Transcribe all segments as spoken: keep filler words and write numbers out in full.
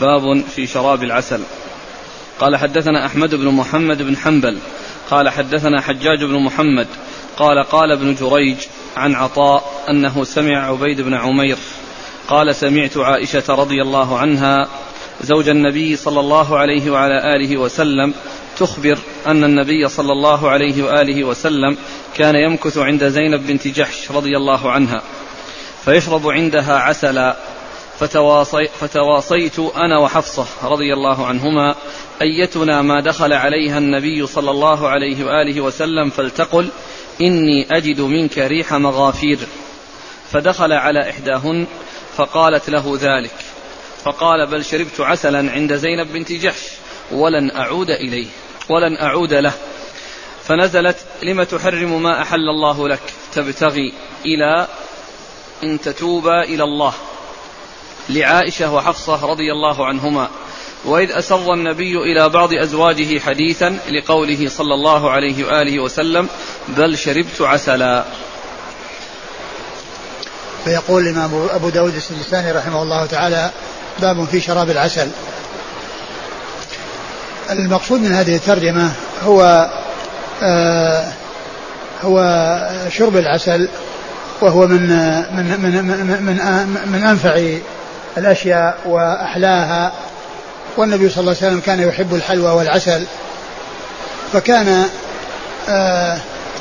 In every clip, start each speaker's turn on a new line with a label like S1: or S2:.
S1: باب في شراب العسل. قال حدثنا أحمد بن محمد بن حنبل قال حدثنا حجاج بن محمد قال قال ابن جريج عن عطاء أنه سمع عبيد بن عمير قال سمعت عائشة رضي الله عنها زوج النبي صلى الله عليه وعلى آله وسلم تخبر أن النبي صلى الله عليه وآله وسلم كان يمكث عند زينب بنت جحش رضي الله عنها فيشرب عندها عسلا، فتواصي فتواصيت أنا وحفصة رضي الله عنهما أيتنا ما دخل عليها النبي صلى الله عليه وآله وسلم فلتقل إني أجد منك ريح مغافير، فدخل على إحداهن فقالت له ذلك، فقال بل شربت عسلا عند زينب بنت جحش ولن أعود إليه ولن أعود له، فنزلت لم تحرم ما أحل الله لك تبتغي إلى إن تتوبا إلى الله لعائشة وحفصة رضي الله عنهما. وإذ أسر النبي إلى بعض أزواجه حديثا لقوله صلى الله عليه وآله وسلم بل شربت عسلا.
S2: فيقول الإمام أبو داود السجستاني رحمه الله تعالى باب في شراب العسل. المقصود من هذه الترجمة هو آه هو شرب العسل، وهو من من من من, من, من أنفع الأشياء وأحلاها، والنبي صلى الله عليه وسلم كان يحب الحلوى والعسل، فكان آه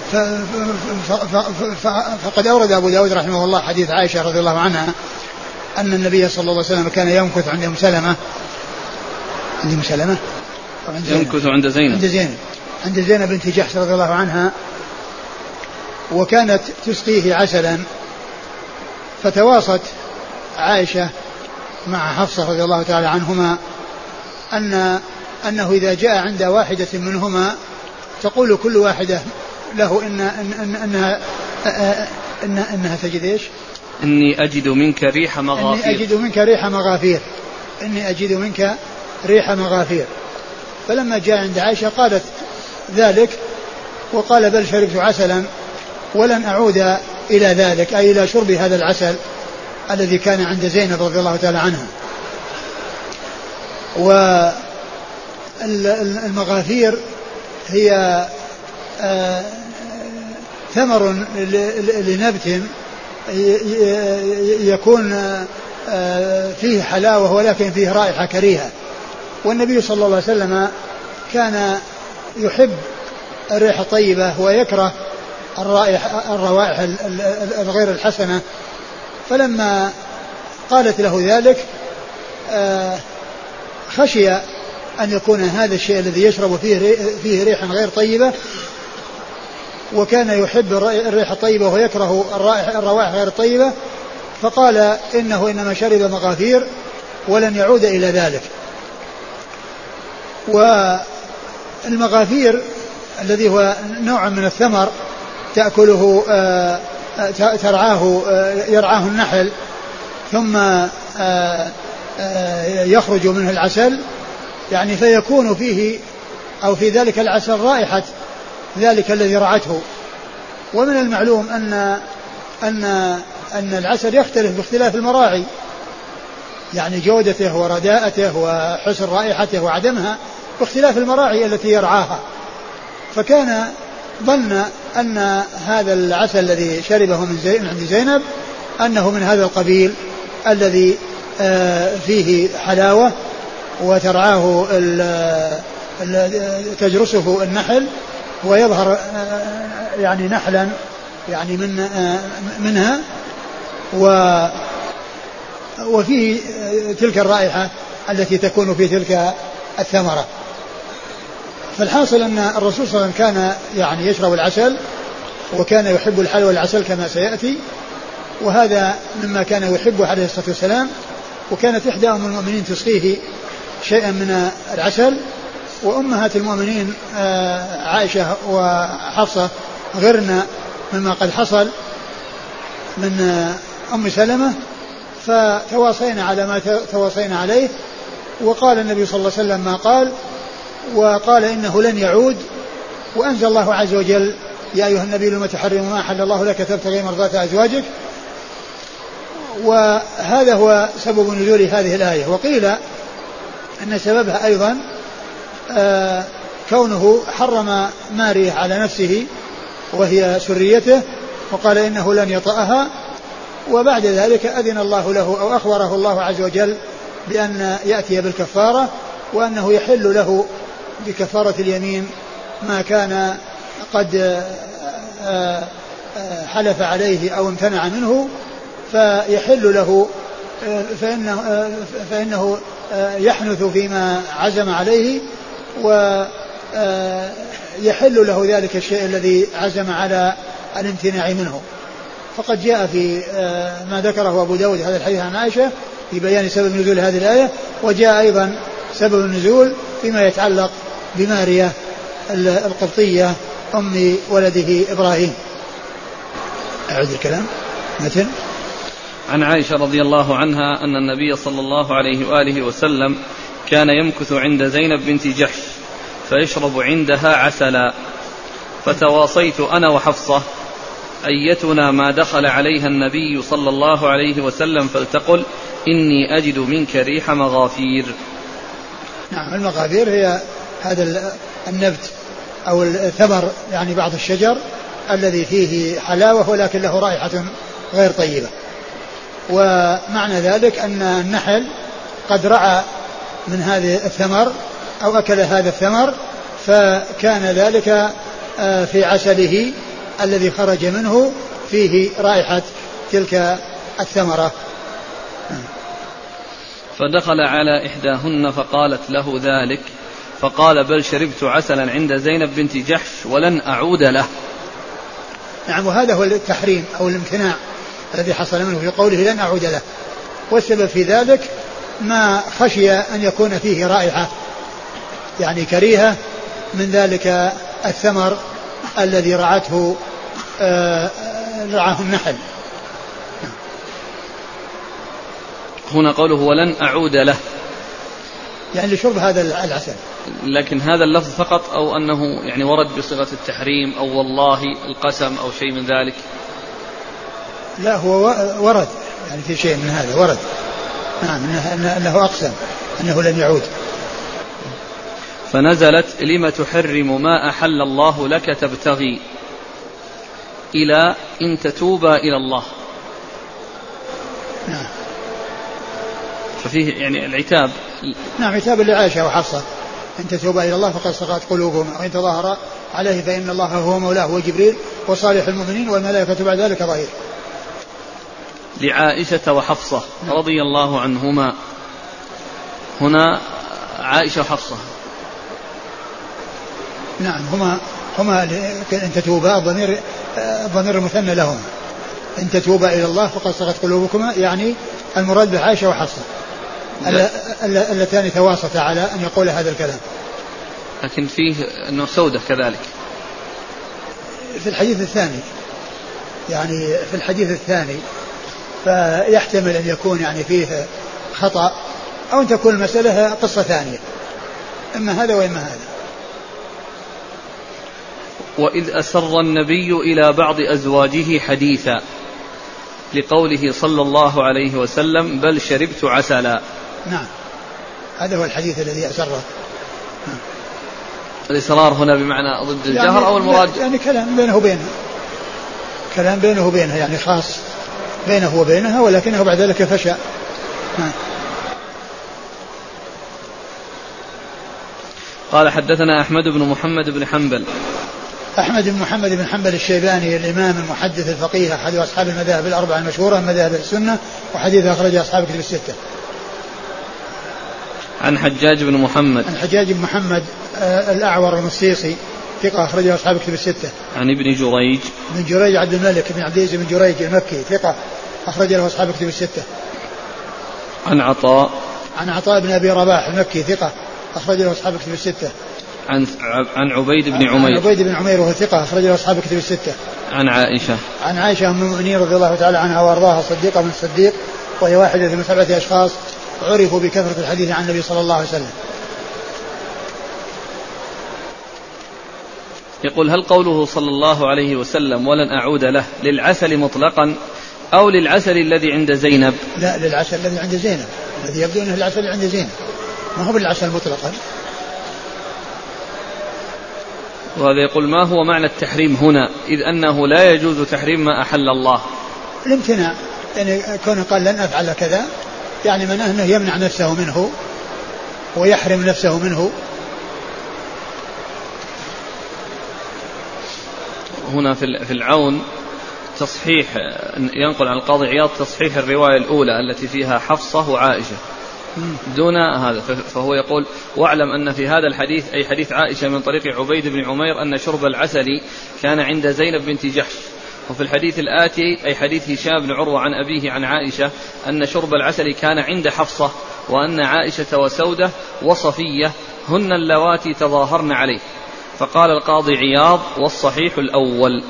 S2: فقد أورد أبو داود رحمه الله حديث عائشة رضي الله عنها أن النبي صلى الله عليه وسلم كان يمكث عند أم سلمة عند أم سلمة
S1: يمكث عند زينب
S2: عند زينب عند زينب بنت جحش رضي الله عنها، وكانت تسقيه عسلا، فتواصت عائشة مع حفصة رضي الله تعالى عنهما أن أنه إذا جاء عند واحدة منهما تقول كل واحدة له إن إن إن إنها إن إنها تجد إيش؟
S1: إني أجد منك ريح مغافير.
S2: إني أجد منك ريح مغافير. إني أجد منك ريح مغافير. فلما جاء عند عائشة قالت ذلك، وقال بل شربت عسلا ولن أعود إلى ذلك، أي إلى شرب هذا العسل الذي كان عند زينب رضي الله تعالى عنها. والمغافير هي ثمر لنبت يكون فيه حلاوة ولكن فيه رائحة كريهة، والنبي صلى الله عليه وسلم كان يحب الريح الطيبة ويكره الرائحة الروائح الغير الحسنة، فلما قالت له ذلك خشي أن يكون هذا الشيء الذي يشرب فيه فيه ريح غير طيبة، وكان يحب الريح الطيبة ويكره الروائح غير الطيبة، فقال إنه إنما شرب مغافير ولن يعود إلى ذلك. والمغافير الذي هو نوع من الثمر تأكله ترعاه يرعاه النحل، ثم يخرج منه العسل، يعني فيكون فيه أو في ذلك العسل رائحة ذلك الذي رعته. ومن المعلوم أن أن أن العسل يختلف باختلاف المراعي، يعني جودته ورداءته وحسن رائحته وعدمها باختلاف المراعي التي يرعاها. فكان ظن أن هذا العسل الذي شربه من زي عند زينب أنه من هذا القبيل الذي فيه حلاوة وترعاه تجرسه النحل ويظهر يعني نحلا يعني من منها وفيه تلك الرائحة التي تكون في تلك الثمرة. فالحاصل أن الرسول صلى الله عليه وسلم كان يعني يشرب العسل، وكان يحب الحلوى والعسل كما سيأتي، وهذا مما كان يحبه عليه الصلاة والسلام. وكانت إحدى أم المؤمنين تسقيه شيئا من العسل، وأمهات المؤمنين عائشة وحفصة غرنا مما قد حصل من أم سلمة، فتواصينا على ما تواصينا عليه. وقال النبي صلى الله عليه وسلم ما قال، وقال إنه لن يعود، وأنزل الله عز وجل يا أيها النبي لما تحرم ما أحل الله لك تبتغي مرضات أزواجك. وهذا هو سبب نزول هذه الآية. وقيل أن سببها أيضا آه كونه حرم مارية على نفسه وهي سريته وقال إنه لن يطأها، وبعد ذلك أذن الله له أو أخبره الله عز وجل بأن يأتي بالكفارة، وأنه يحل له بكفارة اليمين ما كان قد حلف عليه أو امتنع منه، فيحل له فإنه, فإنه يحنث فيما عزم عليه ويحل له ذلك الشيء الذي عزم على الامتناع منه. فقد جاء في ما ذكره أبو داود هذا الحديث عن عائشة في بيان سبب نزول هذه الآية، وجاء أيضا سبب النزول فيما يتعلق بمارية القبطية أم ولده إبراهيم. أعد الكلام مثل
S1: عن عائشة رضي الله عنها أن النبي صلى الله عليه وآله وسلم كان يمكث عند زينب بنت جحش فيشرب عندها عسلا، فتواصيت أنا وحفصة أيتنا ما دخل عليها النبي صلى الله عليه وسلم فلتقل إني أجد منك ريح مغافير.
S2: نعم، المغافير هي هذا النبت أو الثمر، يعني بعض الشجر الذي فيه حلاوة ولكن له رائحة غير طيبة. ومعنى ذلك أن النحل قد رعى من هذا الثمر أو أكل هذا الثمر، فكان ذلك في عسله الذي خرج منه فيه رائحة تلك الثمرة.
S1: فدخل على إحداهن فقالت له ذلك، فقال بل شربت عسلا عند زينب بنت جحش ولن أعود له.
S2: نعم، وهذا هو التحريم أو الامتناع الذي حصل منه في قوله لن أعود له، والسبب في ذلك ما خشي أن يكون فيه رائحة يعني كريهة من ذلك الثمر الذي رعته آه رعاه النحل.
S1: هنا قوله ولن أعود له
S2: يعني لشرب هذا العسل،
S1: لكن هذا اللفظ فقط أو أنه يعني ورد بصيغة التحريم أو والله القسم أو شيء من ذلك؟
S2: لا، هو ورد يعني في شيء من هذا ورد، نعم، أنه, أنه أقسم أنه لن يعود.
S1: فنزلت لم تحرم ما أحل الله لك تبتغي إلى إن تتوبا إلى الله.
S2: نعم،
S1: ففيه يعني العتاب.
S2: نعم، عتاب لعائشة وحفصة، إن تتوبا إلى الله فقد صغت قلوبهما وإن تظاهرا عليه فإن الله هو مولاه وجبريل وصالح المؤمنين والملائكة بعد ذلك ظهير.
S1: لعائشة وحفصة رضي الله عنهما. هنا عائشة وحفصة،
S2: نعم، هما هما إن تتوبا ضمير ضمير مثنى لهما، إن تتوبا إلى الله فقد صغت قلوبكما، يعني المراد بعائشة وحفصة اللتان تواصتا على أن يقول هذا الكلام.
S1: لكن فيه أنه سودة كذلك
S2: في الحديث الثاني، يعني في الحديث الثاني فيحتمل أن يكون يعني فيه خطأ أو أن تكون المسألة قصة ثانية، إما هذا وإما هذا.
S1: وإذ أسر النبي إلى بعض أزواجه حديثا لقوله صلى الله عليه وسلم بل شربت عسلا.
S2: نعم، هذا هو الحديث الذي أسره.
S1: الإسرار هنا بمعنى ضد الجهر يعني أو المراد
S2: يعني كلام بينه وبينها، كلام بينه وبينها يعني خاص بينه وبينها، ولكنه بعد ذلك فشى.
S1: قال حدثنا أحمد بن محمد بن حنبل.
S2: أحمد بن محمد بن حنبل الشيباني الإمام المحدث الفقيه أحد أصحاب المذاهب الأربعة المشهورة مذاهب السنة، وحديث أخرج أصحاب كتب الستة.
S1: عن حجاج بن محمد.
S2: عن حجاج بن محمد آه الأعور المصيصي ثقة أخرج أصحاب كتب الستة.
S1: عن ابن جريج.
S2: بن جريج عبد الملك بن عبد العزيز بن جريج المكي ثقة أخرج له أصحاب كتب الستة.
S1: عن عطاء.
S2: عن عطاء بن أبي رباح المكي ثقة أخرج له أصحاب كتب الستة.
S1: عن عن عبيد بن عمير.
S2: عن عبيد بن عمير وهو ثقة أخرج له أصحاب كتب الستة.
S1: عن عائشة.
S2: عن عائشة أم المؤمنين رضي الله تعالى عنها وأرضاها صديقة من الصديق، وهي واحدة من سبعة أشخاص عرفوا بكثرة الحديث عن النبي صلى الله عليه وسلم.
S1: يقول هل قوله صلى الله عليه وسلم ولن أعود له للعسل مطلقا أو للعسل الذي عند زينب؟
S2: لا، للعسل الذي عند زينب، الذي يبدو أنه العسل عند زينب. ما هو بالعسل مطلقا.
S1: وهذا يقول ما هو معنى التحريم هنا إذ أنه لا يجوز تحريم ما أحل الله؟
S2: الامتناع، يعني كونه قال لن أفعل كذا يعني من أنه يمنع نفسه منه ويحرم نفسه منه.
S1: هنا في العون تصحيح، ينقل عن القاضي عياض تصحيح الرواية الأولى التي فيها حفصة وعائشة دون هذا، فهو يقول واعلم أن في هذا الحديث أي حديث عائشة من طريق عبيد بن عمير أن شرب العسل كان عند زينب بنت جحش، وفي الحديث الآتي أي حديث هشام بن عروة عن أبيه عن عائشة أن شرب العسل كان عند حفصة، وأن عائشة وسودة وصفية هن اللواتي تظاهرن عليه. فقال القاضي عياض والصحيح الأول.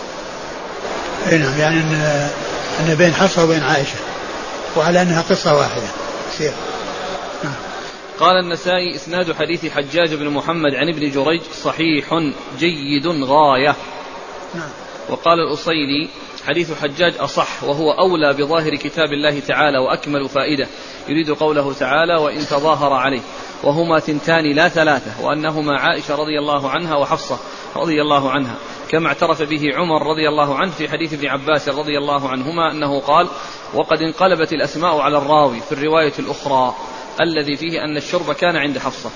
S2: نعم، يعني أن, أن بين حفصة وبين عائشة وعلى أنها قصة واحدة سير.
S1: نعم. قال النسائي إسناد حديث حجاج بن محمد عن ابن جريج صحيح جيد غاية.
S2: نعم.
S1: وقال الأصيلي حديث حجاج أصح وهو أولى بظاهر كتاب الله تعالى وأكمل فائدة، يريد قوله تعالى وإن تظاهر عليه، وهما ثنتان لا ثلاثة، وأنهما عائشة رضي الله عنها وحفصة رضي الله عنها، كما اعترف به عمر رضي الله عنه في حديث ابن عباس رضي الله عنهما أنه قال وقد انقلبت الأسماء على الراوي في الرواية الأخرى الذي فيه أن الشرب كان عند حفصة.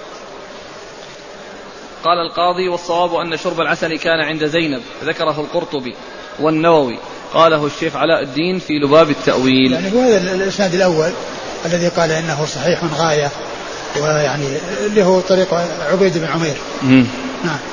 S1: قال القاضي والصواب أن شرب العسل كان عند زينب، ذكره القرطبي والنووي، قاله الشيخ علاء الدين في لباب التأويل.
S2: يعني هذا الإسناد الأول الذي قال إنه صحيح غاية، ويعني اللي هو طريق عبيد بن عمير. نعم.